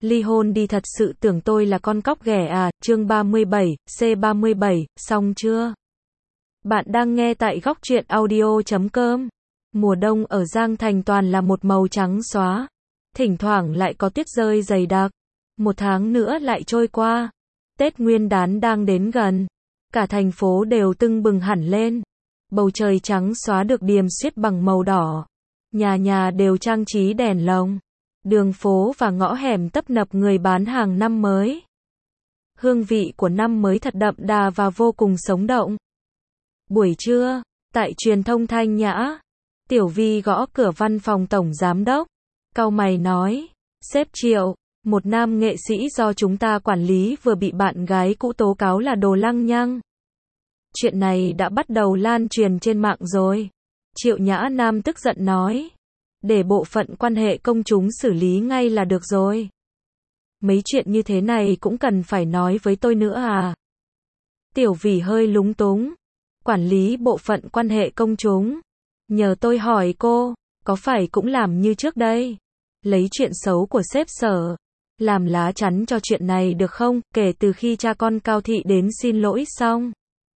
ly hôn đi, thật sự tưởng tôi là con cóc ghẻ à? Chương 37, C37, xong chưa? Bạn đang nghe tại góc truyện audio.com. Mùa đông ở Giang Thành toàn là một màu trắng xóa. Thỉnh thoảng lại có tuyết rơi dày đặc. Một tháng nữa lại trôi qua. Tết Nguyên đán đang đến gần. Cả thành phố đều tưng bừng hẳn lên. Bầu trời trắng xóa được điềm xuyết bằng màu đỏ. Nhà nhà đều trang trí đèn lồng. Đường phố và ngõ hẻm tấp nập người bán hàng năm mới. Hương vị của năm mới thật đậm đà và vô cùng sống động. Buổi trưa, tại truyền thông Thanh Nhã, Tiểu Vi gõ cửa văn phòng tổng giám đốc. Cau mày nói, sếp Triệu, một nam nghệ sĩ do chúng ta quản lý vừa bị bạn gái cũ tố cáo là đồ lăng nhăng. Chuyện này đã bắt đầu lan truyền trên mạng rồi. Triệu Nhã Nam tức giận nói, để bộ phận quan hệ công chúng xử lý ngay là được rồi. Mấy chuyện như thế này cũng cần phải nói với tôi nữa à? Tiểu Vĩ hơi lúng túng. Quản lý bộ phận quan hệ công chúng. Nhờ tôi hỏi cô, có phải cũng làm như trước đây? Lấy chuyện xấu của sếp Sở làm lá chắn cho chuyện này được không? Kể từ khi cha con Cao Thị đến xin lỗi xong,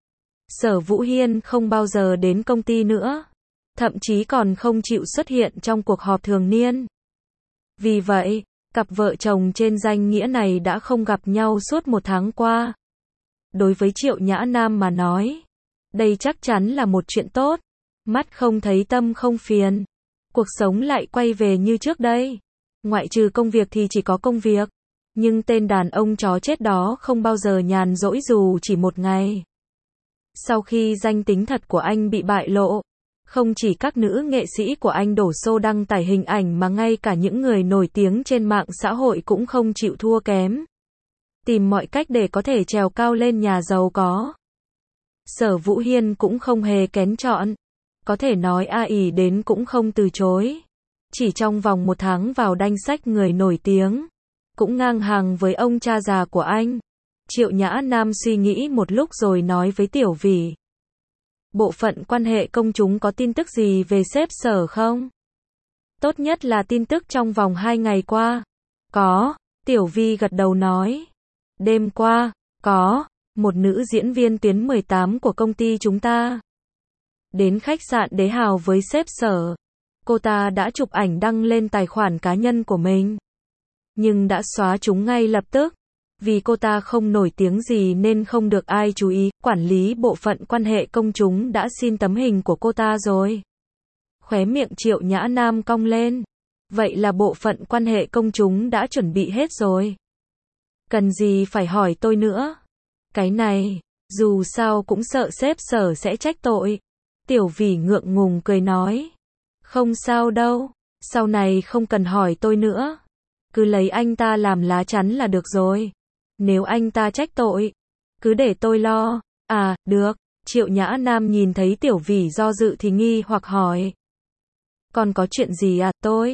Sở Vũ Hiên không bao giờ đến công ty nữa. Thậm chí còn không chịu xuất hiện trong cuộc họp thường niên. Vì vậy, cặp vợ chồng trên danh nghĩa này đã không gặp nhau suốt một tháng qua. Đối với Triệu Nhã Nam mà nói, đây chắc chắn là một chuyện tốt. Mắt không thấy tâm không phiền. Cuộc sống lại quay về như trước đây. Ngoại trừ công việc thì chỉ có công việc. Nhưng tên đàn ông chó chết đó không bao giờ nhàn rỗi dù chỉ một ngày. Sau khi danh tính thật của anh bị bại lộ, không chỉ các nữ nghệ sĩ của anh đổ xô đăng tải hình ảnh mà ngay cả những người nổi tiếng trên mạng xã hội cũng không chịu thua kém. Tìm mọi cách để có thể trèo cao lên nhà giàu có. Sở Vũ Hiên cũng không hề kén chọn. Có thể nói a ỷ đến cũng không từ chối. Chỉ trong vòng một tháng vào danh sách người nổi tiếng. Cũng ngang hàng với ông cha già của anh. Triệu Nhã Nam suy nghĩ một lúc rồi nói với Tiểu Vĩ. Bộ phận quan hệ công chúng có tin tức gì về sếp Sở không? Tốt nhất là tin tức trong vòng 2 ngày qua. Có, Tiểu Vi gật đầu nói. Đêm qua, có, một nữ diễn viên tuyến 18 của công ty chúng ta đến khách sạn Đế Hào với sếp Sở. Cô ta đã chụp ảnh đăng lên tài khoản cá nhân của mình. Nhưng đã xóa chúng ngay lập tức. Vì cô ta không nổi tiếng gì nên không được ai chú ý. Quản lý bộ phận quan hệ công chúng đã xin tấm hình của cô ta rồi. Khóe miệng Triệu Nhã Nam cong lên. Vậy là bộ phận quan hệ công chúng đã chuẩn bị hết rồi. Cần gì phải hỏi tôi nữa? Cái này, dù sao cũng sợ sếp Sở sẽ trách tội. Tiểu Vĩ ngượng ngùng cười nói. Không sao đâu, sau này không cần hỏi tôi nữa. Cứ lấy anh ta làm lá chắn là được rồi. Nếu anh ta trách tội, cứ để tôi lo. À, được. Triệu Nhã Nam nhìn thấy Tiểu Vĩ do dự thì nghi hoặc hỏi. Còn có chuyện gì à?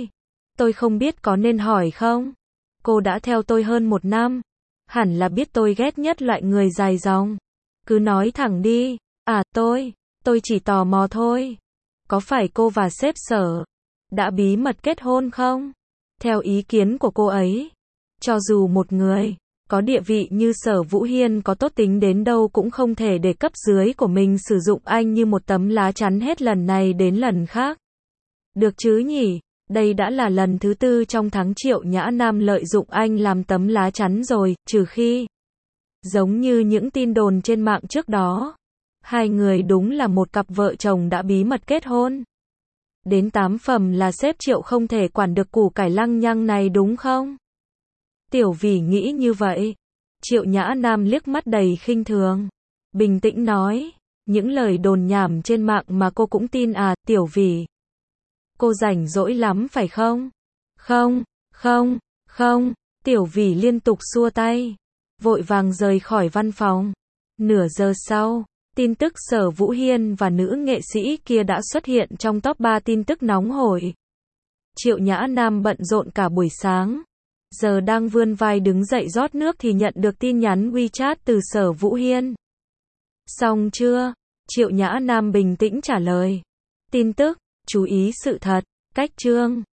Tôi không biết có nên hỏi không? Cô đã theo tôi hơn 1 năm. Hẳn là biết tôi ghét nhất loại người dài dòng. Cứ nói thẳng đi. À, tôi chỉ tò mò thôi. Có phải cô và sếp Sở đã bí mật kết hôn không? Theo ý kiến của cô ấy, cho dù một người có địa vị như Sở Vũ Hiên có tốt tính đến đâu cũng không thể để cấp dưới của mình sử dụng anh như một tấm lá chắn hết lần này đến lần khác. Được chứ nhỉ? Đây đã là lần thứ 4 trong tháng Triệu Nhã Nam lợi dụng anh làm tấm lá chắn rồi, trừ khi giống như những tin đồn trên mạng trước đó. Hai người đúng là một cặp vợ chồng đã bí mật kết hôn. Đến 8 phẩm là sếp Triệu không thể quản được củ cải lăng nhăng này đúng không? Tiểu Vĩ nghĩ như vậy. Triệu Nhã Nam liếc mắt đầy khinh thường. Bình tĩnh nói. Những lời đồn nhảm trên mạng mà cô cũng tin à, Tiểu Vĩ? Cô rảnh rỗi lắm phải không? Không. Tiểu Vĩ liên tục xua tay. Vội vàng rời khỏi văn phòng. Nửa giờ sau, tin tức Sở Vũ Hiên và nữ nghệ sĩ kia đã xuất hiện trong top 3 tin tức nóng hổi. Triệu Nhã Nam bận rộn cả buổi sáng. Giờ đang vươn vai đứng dậy rót nước thì nhận được tin nhắn WeChat từ Sở Vũ Hiên. Xong chưa? Triệu Nhã Nam bình tĩnh trả lời. Tin tức, chú ý sự thật, cách chương.